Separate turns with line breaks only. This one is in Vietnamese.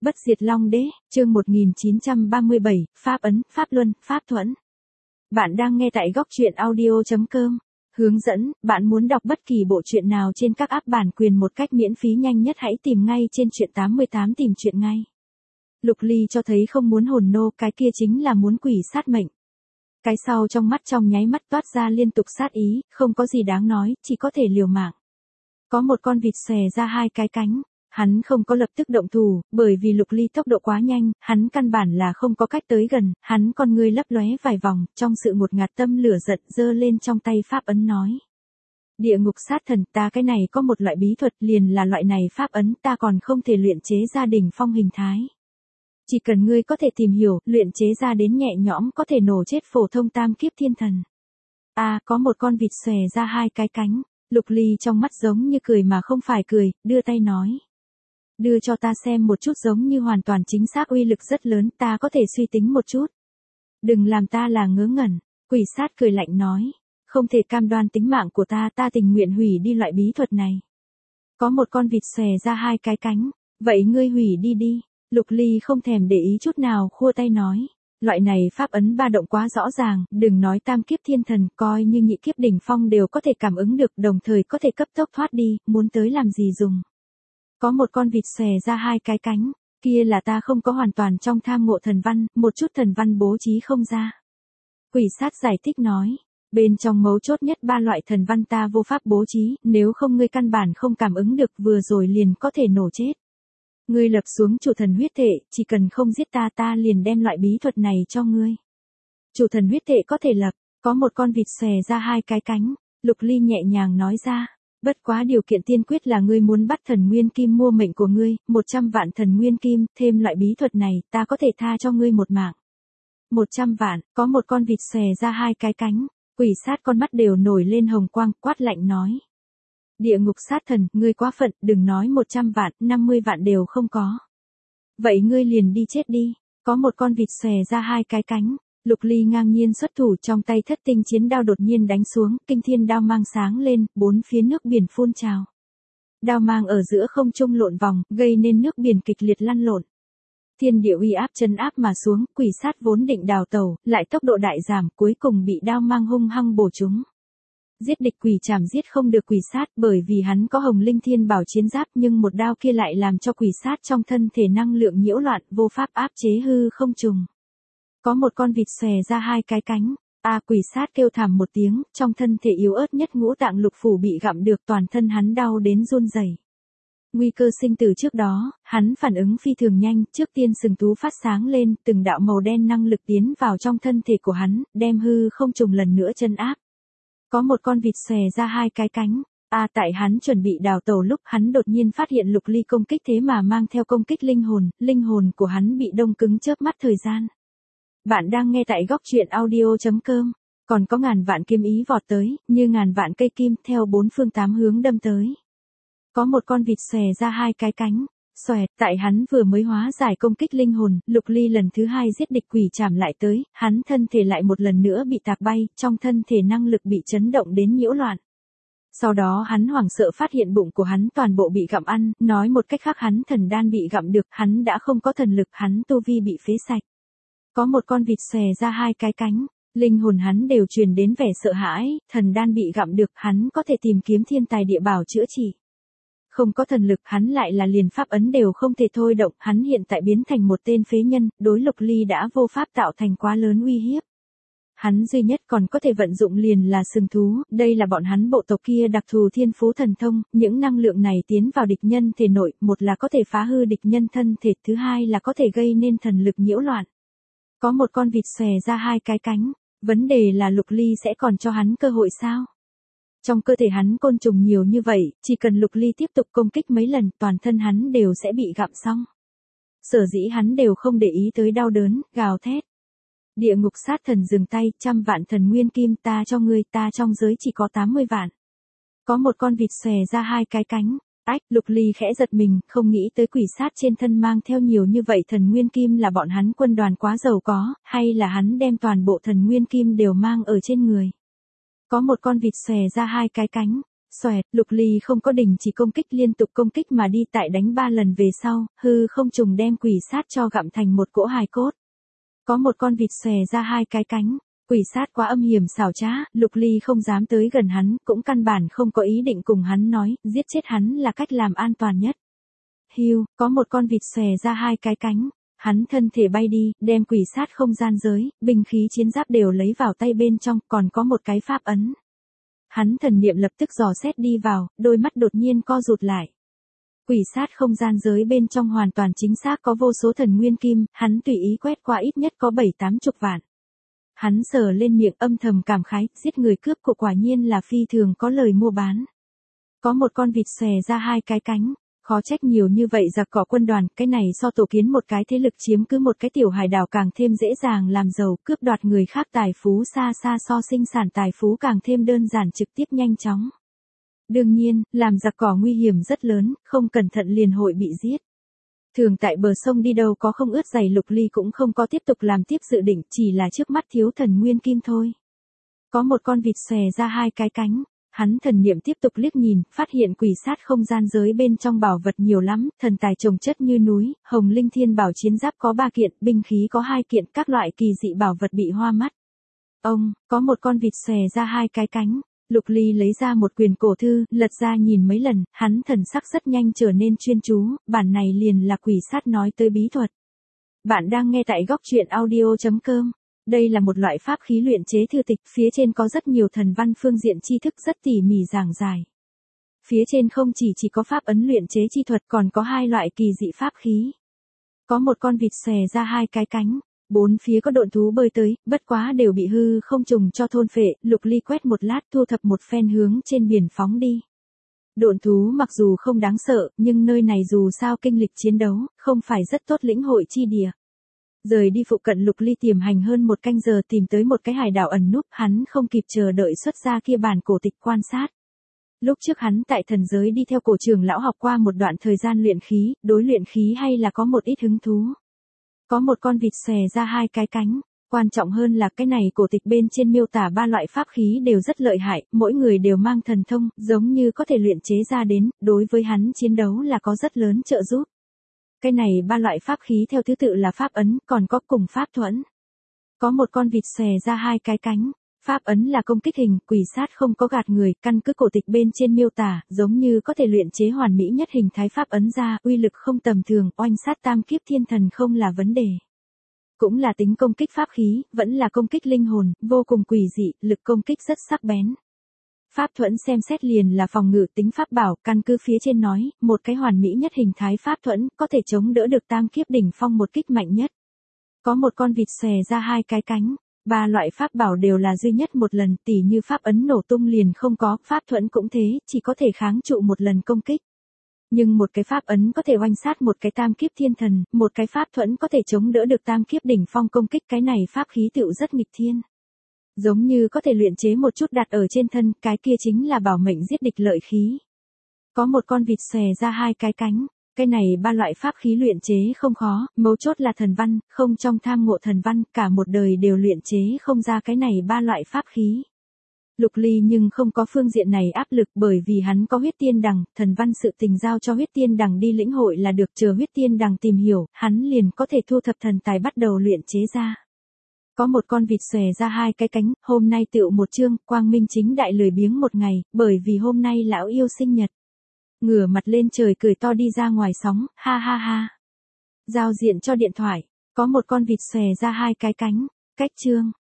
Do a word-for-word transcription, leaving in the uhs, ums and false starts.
Bất diệt Long Đế, chương một nghìn chín trăm ba mươi bảy, Pháp Ấn, Pháp Luân, Pháp Thuẫn. Bạn đang nghe tại góc truyện audio chấm com. Hướng dẫn, bạn muốn đọc bất kỳ bộ truyện nào trên các app bản quyền một cách miễn phí nhanh nhất hãy tìm ngay trên truyện tám mươi tám tìm truyện ngay. Lục Ly cho thấy không muốn hồn nô, cái kia chính là muốn quỷ sát mệnh. Cái sau trong mắt trong nháy mắt toát ra liên tục sát ý, không có gì đáng nói, chỉ có thể liều mạng. Có một con vịt xòe ra hai cái cánh. Hắn không có lập tức động thủ, bởi vì Lục Ly tốc độ quá nhanh, hắn căn bản là không có cách tới gần, hắn con ngươi lấp lóe vài vòng, trong sự ngột ngạt tâm lửa giận giơ lên trong tay pháp ấn nói. Địa ngục sát thần, ta cái này có một loại bí thuật liền là loại này pháp ấn, ta còn không thể luyện chế ra đỉnh phong hình thái. Chỉ cần ngươi có thể tìm hiểu, luyện chế ra đến nhẹ nhõm có thể nổ chết phổ thông tam kiếp thiên thần. À, có một con vịt xòe ra hai cái cánh, Lục Ly trong mắt giống như cười mà không phải cười, đưa tay nói. Đưa cho ta xem một chút, giống như hoàn toàn chính xác uy lực rất lớn, ta có thể suy tính một chút. Đừng làm ta là ngớ ngẩn, quỷ sát cười lạnh nói. Không thể cam đoan tính mạng của ta, ta tình nguyện hủy đi loại bí thuật này. Có một con vịt xòe ra hai cái cánh, vậy ngươi hủy đi đi. Lục Ly không thèm để ý chút nào, khua tay nói. Loại này pháp ấn ba động quá rõ ràng, đừng nói tam kiếp thiên thần, coi như nhị kiếp đỉnh phong đều có thể cảm ứng được, đồng thời có thể cấp tốc thoát đi, muốn tới làm gì dùng. Có một con vịt xòe ra hai cái cánh, kia là ta không có hoàn toàn trong tham ngộ thần văn, một chút thần văn bố trí không ra. Quỷ sát giải thích nói, bên trong mấu chốt nhất ba loại thần văn ta vô pháp bố trí, nếu không ngươi căn bản không cảm ứng được, vừa rồi liền có thể nổ chết. Ngươi lập xuống chủ thần huyết thể, chỉ cần không giết ta ta liền đem loại bí thuật này cho ngươi. Chủ thần huyết thể có thể lập, có một con vịt xòe ra hai cái cánh, Lục Ly nhẹ nhàng nói ra. Bất quá điều kiện tiên quyết là ngươi muốn bắt thần nguyên kim mua mệnh của ngươi, một trăm vạn thần nguyên kim, thêm loại bí thuật này, ta có thể tha cho ngươi một mạng. Một trăm vạn, có một con vịt xòe ra hai cái cánh, quỷ sát con mắt đều nổi lên hồng quang, quát lạnh nói. Địa ngục sát thần, ngươi quá phận, đừng nói một trăm vạn, năm mươi vạn đều không có. Vậy ngươi liền đi chết đi, có một con vịt xòe ra hai cái cánh. Lục Ly ngang nhiên xuất thủ, trong tay thất tinh chiến đao đột nhiên đánh xuống, kinh thiên đao mang sáng lên, bốn phía nước biển phun trào. Đao mang ở giữa không trung lộn vòng, gây nên nước biển kịch liệt lăn lộn. Thiên địa uy áp chân áp mà xuống, quỷ sát vốn định đào tẩu, lại tốc độ đại giảm, cuối cùng bị đao mang hung hăng bổ trúng. Giết địch quỷ chảm giết không được quỷ sát, bởi vì hắn có hồng linh thiên bảo chiến giáp, nhưng một đao kia lại làm cho quỷ sát trong thân thể năng lượng nhiễu loạn, vô pháp áp chế hư không trùng. Có một con vịt xòe ra hai cái cánh, a à, quỷ sát kêu thảm một tiếng, trong thân thể yếu ớt nhất ngũ tạng lục phủ bị gặm được, toàn thân hắn đau đến run rẩy. Nguy cơ sinh tử trước đó, hắn phản ứng phi thường nhanh, trước tiên sừng thú phát sáng lên, từng đạo màu đen năng lực tiến vào trong thân thể của hắn, đem hư không trùng lần nữa chân áp. Có một con vịt xòe ra hai cái cánh, a à, tại hắn chuẩn bị đào tẩu lúc hắn đột nhiên phát hiện Lục Ly công kích thế mà mang theo công kích linh hồn, linh hồn của hắn bị đông cứng chớp mắt thời gian. Bạn đang nghe tại góc truyện audio chấm com, còn có ngàn vạn kiếm ý vọt tới, như ngàn vạn cây kim theo bốn phương tám hướng đâm tới. Có một con vịt xòe ra hai cái cánh, xoẹt, tại hắn vừa mới hóa giải công kích linh hồn, Lục Ly lần thứ hai giết địch quỷ chảm lại tới, hắn thân thể lại một lần nữa bị tạc bay, trong thân thể năng lực bị chấn động đến nhiễu loạn. Sau đó hắn hoảng sợ phát hiện bụng của hắn toàn bộ bị gặm ăn, nói một cách khác hắn thần đan bị gặm được, hắn đã không có thần lực, hắn tu vi bị phế sạch. Có một con vịt xòe ra hai cái cánh, linh hồn hắn đều truyền đến vẻ sợ hãi, thần đan bị gặm được, hắn có thể tìm kiếm thiên tài địa bảo chữa trị. Không có thần lực, hắn lại là liền pháp ấn đều không thể thôi động, hắn hiện tại biến thành một tên phế nhân, đối Lục Ly đã vô pháp tạo thành quá lớn uy hiếp. Hắn duy nhất còn có thể vận dụng liền là sừng thú, đây là bọn hắn bộ tộc kia đặc thù thiên phú thần thông, những năng lượng này tiến vào địch nhân thể nội, một là có thể phá hư địch nhân thân thể, thứ hai là có thể gây nên thần lực nhiễu loạn. Có một con vịt xòe ra hai cái cánh, vấn đề là Lục Ly sẽ còn cho hắn cơ hội sao? Trong cơ thể hắn côn trùng nhiều như vậy, chỉ cần Lục Ly tiếp tục công kích mấy lần, toàn thân hắn đều sẽ bị gặm xong. Sở dĩ hắn đều không để ý tới đau đớn, gào thét. Địa ngục sát thần dừng tay, trăm vạn thần nguyên kim ta cho ngươi, ta trong giới chỉ có tám mươi vạn. Có một con vịt xòe ra hai cái cánh, ách, Lục Ly khẽ giật mình, không nghĩ tới quỷ sát trên thân mang theo nhiều như vậy thần nguyên kim là bọn hắn quân đoàn quá giàu có, hay là hắn đem toàn bộ thần nguyên kim đều mang ở trên người. Có một con vịt xòe ra hai cái cánh, Xoẹt, Lục Ly không có đình chỉ công kích, liên tục công kích mà đi, tại đánh ba lần về sau, hư không trùng đem quỷ sát cho gặm thành một cỗ hài cốt. Có một con vịt xòe ra hai cái cánh. Quỷ sát quá âm hiểm xảo trá, Lục Ly không dám tới gần hắn, cũng căn bản không có ý định cùng hắn nói, giết chết hắn là cách làm an toàn nhất. Hiu, có một con vịt xòe ra hai cái cánh. Hắn thân thể bay đi, đem quỷ sát không gian giới, binh khí chiến giáp đều lấy vào tay bên trong, còn có một cái pháp ấn. Hắn thần niệm lập tức dò xét đi vào, đôi mắt đột nhiên co rụt lại. Quỷ sát không gian giới bên trong hoàn toàn chính xác có vô số thần nguyên kim, hắn tùy ý quét qua ít nhất có bảy tám chục vạn. Hắn sờ lên miệng âm thầm cảm khái, giết người cướp của quả nhiên là phi thường có lời mua bán. Có một con vịt xòe ra hai cái cánh, khó trách nhiều như vậy giặc cỏ quân đoàn, cái này so tổ kiến một cái thế lực chiếm cứ một cái tiểu hải đảo càng thêm dễ dàng làm giàu, cướp đoạt người khác tài phú xa xa so sinh sản tài phú càng thêm đơn giản, trực tiếp nhanh chóng. Đương nhiên, làm giặc cỏ nguy hiểm rất lớn, không cẩn thận liền hội bị giết. Thường tại bờ sông đi đâu có không ướt giày, Lục Ly cũng không có tiếp tục làm tiếp dự định, chỉ là trước mắt thiếu thần nguyên kim thôi. Có một con vịt xòe ra hai cái cánh, hắn thần niệm tiếp tục liếc nhìn, phát hiện quỷ sát không gian giới bên trong bảo vật nhiều lắm, thần tài chồng chất như núi, hồng linh thiên bảo chiến giáp có ba kiện, binh khí có hai kiện, các loại kỳ dị bảo vật bị hoa mắt. Ông, có một con vịt xòe ra hai cái cánh. Lục Ly lấy ra một quyển cổ thư, lật ra nhìn mấy lần, hắn thần sắc rất nhanh trở nên chuyên chú, bản này liền là quỷ sát nói tới bí thuật. Bạn đang nghe tại góc truyện audio chấm com. Đây là một loại pháp khí luyện chế thư tịch, phía trên có rất nhiều thần văn phương diện tri thức rất tỉ mỉ giảng giải. Phía trên không chỉ chỉ có pháp ấn luyện chế chi thuật, còn có hai loại kỳ dị pháp khí. Có một con vịt xòe ra hai cái cánh. Bốn phía có độn thú bơi tới, bất quá đều bị hư không trùng cho thôn phệ, Lục Ly quét một lát thu thập một phen hướng trên biển phóng đi. Độn thú mặc dù không đáng sợ, nhưng nơi này dù sao kinh lịch chiến đấu, không phải rất tốt lĩnh hội chi địa. Rời đi phụ cận, Lục Ly tiềm hành hơn một canh giờ tìm tới một cái hải đảo ẩn núp, hắn không kịp chờ đợi xuất ra kia bản cổ tịch quan sát. Lúc trước hắn tại thần giới đi theo cổ trưởng lão học qua một đoạn thời gian luyện khí, đối luyện khí hay là có một ít hứng thú. Có một con vịt xòe ra hai cái cánh, quan trọng hơn là cái này cổ tịch bên trên miêu tả ba loại pháp khí đều rất lợi hại, mỗi người đều mang thần thông, giống như có thể luyện chế ra đến, đối với hắn chiến đấu là có rất lớn trợ giúp. Cái này ba loại pháp khí theo thứ tự là pháp ấn, còn có cùng pháp thuẫn. Có một con vịt xòe ra hai cái cánh, pháp ấn là công kích hình, quỷ sát không có gạt người, căn cứ cổ tịch bên trên miêu tả, giống như có thể luyện chế hoàn mỹ nhất hình thái pháp ấn ra, uy lực không tầm thường, oanh sát tam kiếp thiên thần không là vấn đề. Cũng là tính công kích pháp khí, vẫn là công kích linh hồn, vô cùng quỷ dị, lực công kích rất sắc bén. Pháp thuẫn xem xét liền là phòng ngự tính pháp bảo, căn cứ phía trên nói, một cái hoàn mỹ nhất hình thái pháp thuẫn, có thể chống đỡ được tam kiếp đỉnh phong một kích mạnh nhất. Có một con vịt xòe ra hai cái cánh. Ba loại pháp bảo đều là duy nhất một lần, tỉ như pháp ấn nổ tung liền không có, pháp thuẫn cũng thế, chỉ có thể kháng trụ một lần công kích. Nhưng một cái pháp ấn có thể oanh sát một cái tam kiếp thiên thần, một cái pháp thuẫn có thể chống đỡ được tam kiếp đỉnh phong công kích, cái này pháp khí tựu rất nghịch thiên. Giống như có thể luyện chế một chút đặt ở trên thân, cái kia chính là bảo mệnh giết địch lợi khí. Có một con vịt xòe ra hai cái cánh. Cái này ba loại pháp khí luyện chế không khó, mấu chốt là thần văn, không trong tham ngộ thần văn, cả một đời đều luyện chế không ra cái này ba loại pháp khí. Lục Ly nhưng không có phương diện này áp lực, bởi vì hắn có huyết tiên đằng, thần văn sự tình giao cho huyết tiên đằng đi lĩnh hội là được, chờ huyết tiên đằng tìm hiểu, hắn liền có thể thu thập thần tài bắt đầu luyện chế ra. Có một con vịt xòe ra hai cái cánh, hôm nay tựu một chương, quang minh chính đại lười biếng một ngày, bởi vì hôm nay lão yêu sinh nhật. Ngửa mặt lên trời cười to đi ra ngoài sóng, ha ha ha. Giao diện cho điện thoại, có một con vịt xòe ra hai cái cánh, cách chương.